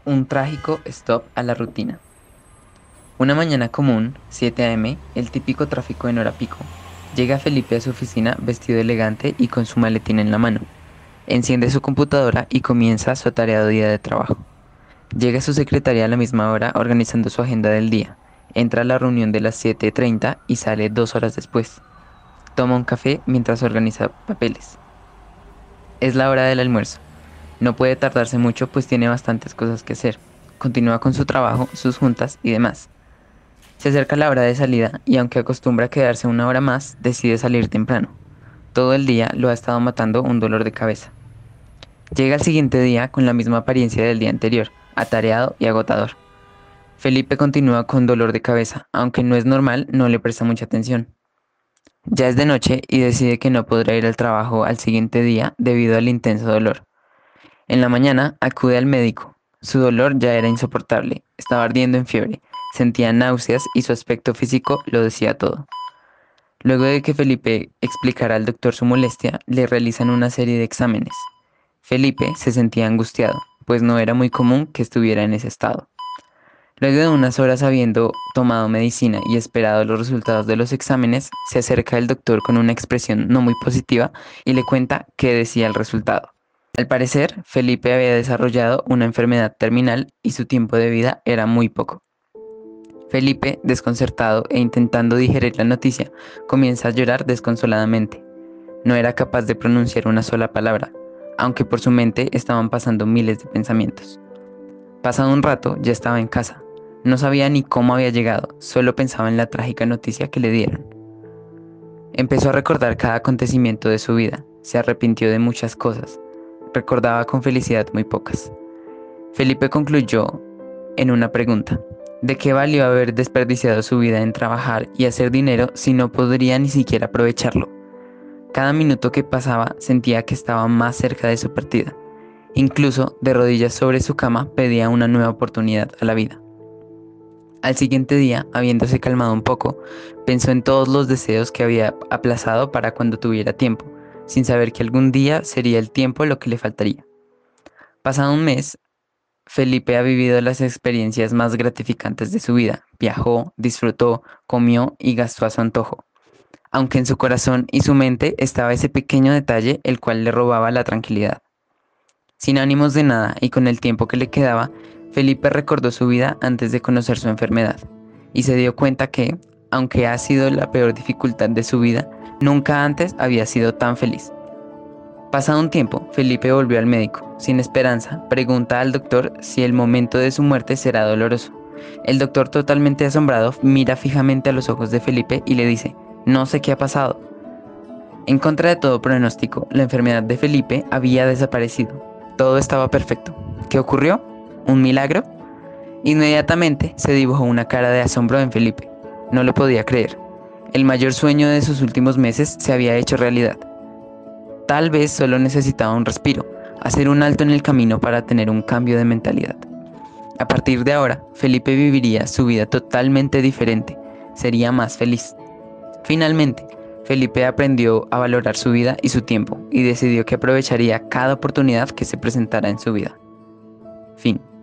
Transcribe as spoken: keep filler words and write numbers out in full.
Un trágico stop a la rutina. Una mañana común, siete a m, el típico tráfico en hora pico. Llega Felipe a su oficina vestido elegante y con su maletín en la mano. Enciende su computadora y comienza su atareado día de trabajo. Llega su secretaria a la misma hora organizando su agenda del día. Entra a la reunión de las siete y treinta y sale dos horas después. Toma un café mientras organiza papeles. Es la hora del almuerzo. No puede tardarse mucho pues tiene bastantes cosas que hacer. Continúa con su trabajo, sus juntas y demás. Se acerca la hora de salida y aunque acostumbra a quedarse una hora más, decide salir temprano. Todo el día lo ha estado matando un dolor de cabeza. Llega el siguiente día con la misma apariencia del día anterior, atareado y agotador. Felipe continúa con dolor de cabeza, aunque no es normal, no le presta mucha atención. Ya es de noche y decide que no podrá ir al trabajo al siguiente día debido al intenso dolor. En la mañana acude al médico. Su dolor ya era insoportable, estaba ardiendo en fiebre, sentía náuseas y su aspecto físico lo decía todo. Luego de que Felipe explicara al doctor su molestia, le realizan una serie de exámenes. Felipe se sentía angustiado, pues no era muy común que estuviera en ese estado. Luego de unas horas habiendo tomado medicina y esperado los resultados de los exámenes, se acerca el doctor con una expresión no muy positiva y le cuenta qué decía el resultado. Al parecer, Felipe había desarrollado una enfermedad terminal y su tiempo de vida era muy poco. Felipe, desconcertado e intentando digerir la noticia, comienza a llorar desconsoladamente. No era capaz de pronunciar una sola palabra, aunque por su mente estaban pasando miles de pensamientos. Pasado un rato, ya estaba en casa. No sabía ni cómo había llegado, solo pensaba en la trágica noticia que le dieron. Empezó a recordar cada acontecimiento de su vida, se arrepintió de muchas cosas, recordaba con felicidad muy pocas. Felipe concluyó en una pregunta. ¿De qué valió haber desperdiciado su vida en trabajar y hacer dinero si no podría ni siquiera aprovecharlo? Cada minuto que pasaba sentía que estaba más cerca de su partida. Incluso, de rodillas sobre su cama, pedía una nueva oportunidad a la vida. Al siguiente día, habiéndose calmado un poco, pensó en todos los deseos que había aplazado para cuando tuviera tiempo, sin saber que algún día sería el tiempo lo que le faltaría. Pasado un mes, Felipe ha vivido las experiencias más gratificantes de su vida. Viajó, disfrutó, comió y gastó a su antojo. Aunque en su corazón y su mente estaba ese pequeño detalle el cual le robaba la tranquilidad. Sin ánimos de nada y con el tiempo que le quedaba, Felipe recordó su vida antes de conocer su enfermedad y se dio cuenta que, aunque ha sido la peor dificultad de su vida, nunca antes había sido tan feliz. Pasado un tiempo, Felipe volvió al médico. Sin esperanza, pregunta al doctor si el momento de su muerte será doloroso. El doctor, totalmente asombrado, mira fijamente a los ojos de Felipe y le dice: «No sé qué ha pasado». En contra de todo pronóstico, la enfermedad de Felipe había desaparecido. Todo estaba perfecto. ¿Qué ocurrió? ¿Un milagro? Inmediatamente se dibujó una cara de asombro en Felipe. No lo podía creer. El mayor sueño de sus últimos meses se había hecho realidad. Tal vez solo necesitaba un respiro, hacer un alto en el camino para tener un cambio de mentalidad. A partir de ahora, Felipe viviría su vida totalmente diferente, sería más feliz. Finalmente, Felipe aprendió a valorar su vida y su tiempo y decidió que aprovecharía cada oportunidad que se presentara en su vida. Fin.